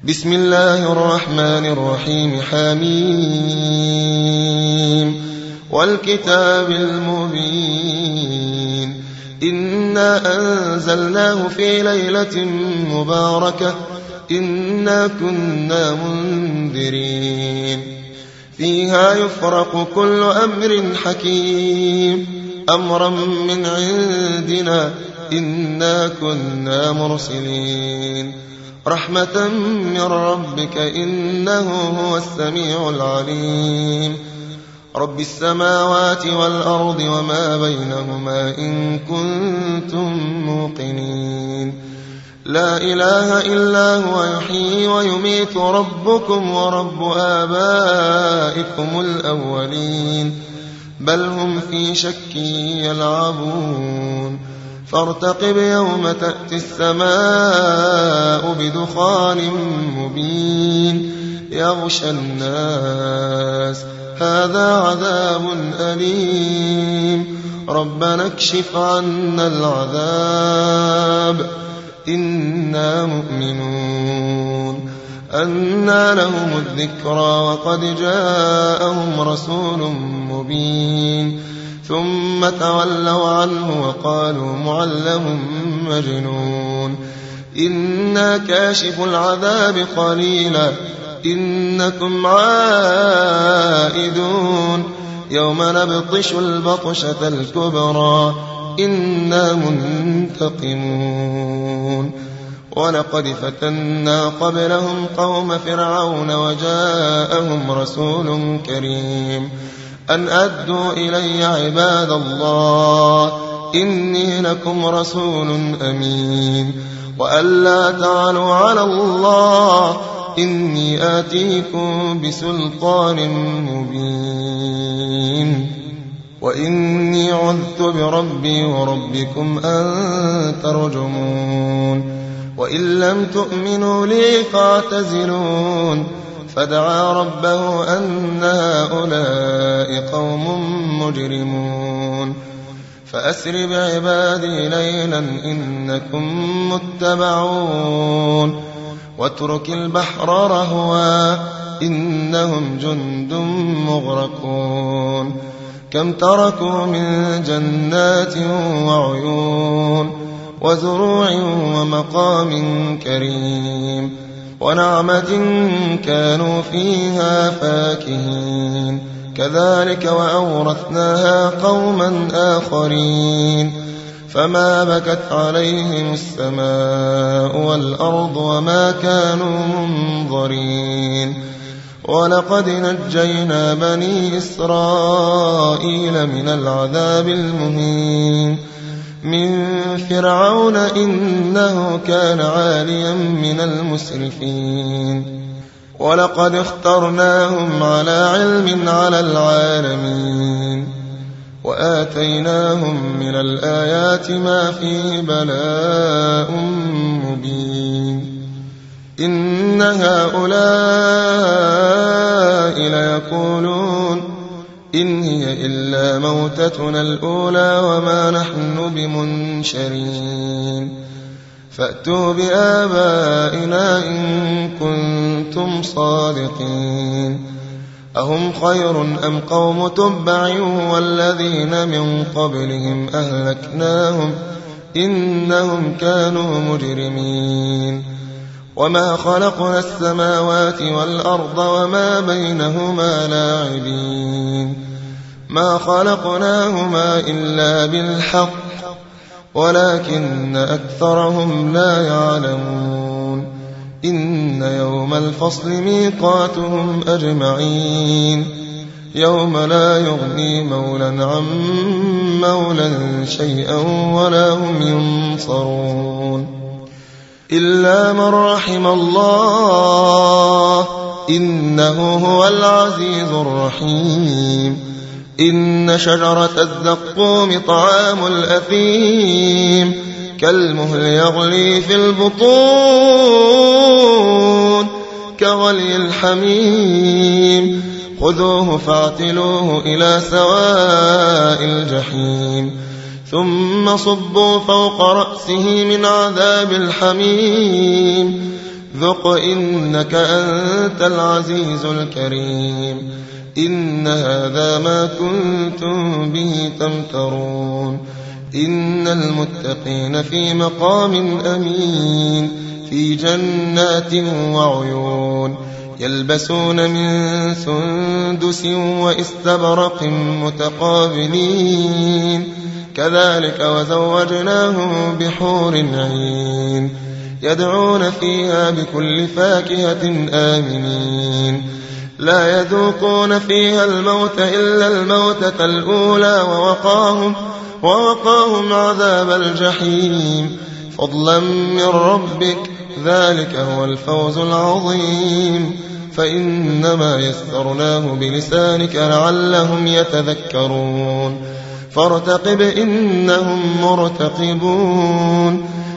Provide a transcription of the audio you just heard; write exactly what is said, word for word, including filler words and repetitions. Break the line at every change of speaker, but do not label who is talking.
بسم الله الرحمن الرحيم. حميم والكتاب المبين إنا أنزلناه في ليلة مباركة إنا كنا منذرين فيها يفرق كل أمر حكيم أمرا من عندنا إنا كنا مرسلين رحمة من ربك إنه هو السميع العليم رب السماوات والأرض وما بينهما إن كنتم موقنين لا إله إلا هو يحيي ويميت ربكم ورب آبائكم الأولين بل هم في شك يلعبون فارتقب يوم تأتي السماء بدخان مبين يغشى الناس هذا عذاب أليم ربنا اكشف عنا العذاب إنا مؤمنون أنى لهم الذكرى وقد جاءهم رسول مبين ثم تولوا عنه وقالوا معلم مجنون إنا كاشف العذاب قليلا إنكم عائدون يوم نبطش البطشة الكبرى إنا منتقمون ولقد فتنا قبلهم قوم فرعون وجاءهم رسول كريم أن أدوا إلي عباد الله إني لكم رسول أمين وأن لا تعلوا على الله إني آتيكم بسلطان مبين وإني عذت بربي وربكم أن ترجمون وإن لم تؤمنوا لي فاعتزلون فدعا ربه أن هؤلاء قوم مجرمون فأسر بعبادي ليلا إنكم متبعون واترك البحر رهوا إنهم جند مغرقون كم تركوا من جنات وعيون وزروع ومقام كريم ونعمة كانوا فيها فاكهين كذلك وأورثناها قوما آخرين فما بكت عليهم السماء والأرض وما كانوا منظرين ولقد نجينا بني إسرائيل من العذاب المهين من فرعون إنه كان عاليا من المسرفين ولقد اخترناهم على علم على العالمين وآتيناهم من الآيات ما فيه بلاء مبين إن هؤلاء ليقولون إن هي إلا موتتنا الأولى وما نحن بمنشرين فأتوا بآبائنا إن كنتم صادقين أهم خير أم قوم تبع والذين من قبلهم أهلكناهم إنهم كانوا مجرمين وما خلقنا السماوات والأرض وما بينهما لاعبين ما خلقناهما إلا بالحق ولكن أكثرهم لا يعلمون إن يوم الفصل ميقاتهم أجمعين يوم لا يغني مولا عن مولا شيئا ولا هم ينصرون إلا من رحم الله إنه هو العزيز الرحيم إن شجرة الزقوم طعام الأثيم كالمهل يغلي في البطون كغلي الحميم خذوه فاعتلوه إلى سواء الجحيم ثم صبوا فوق رأسه من عذاب الحميم ذق إنك أنت العزيز الكريم إن هذا ما كنتم به تمترون إن المتقين في مقام أمين في جنات وعيون يلبسون من سندس وإستبرق متقابلين كذلك وزوجناهم بحور عين يدعون فيها بكل فاكهة آمنين لا يذوقون فيها الموت إلا الموتة الأولى ووقاهم, ووقاهم عذاب الجحيم فضلا من ربك ذلك هو الفوز العظيم فإنما يسرناه بلسانك لعلهم يتذكرون فارتقب إنهم مرتقبون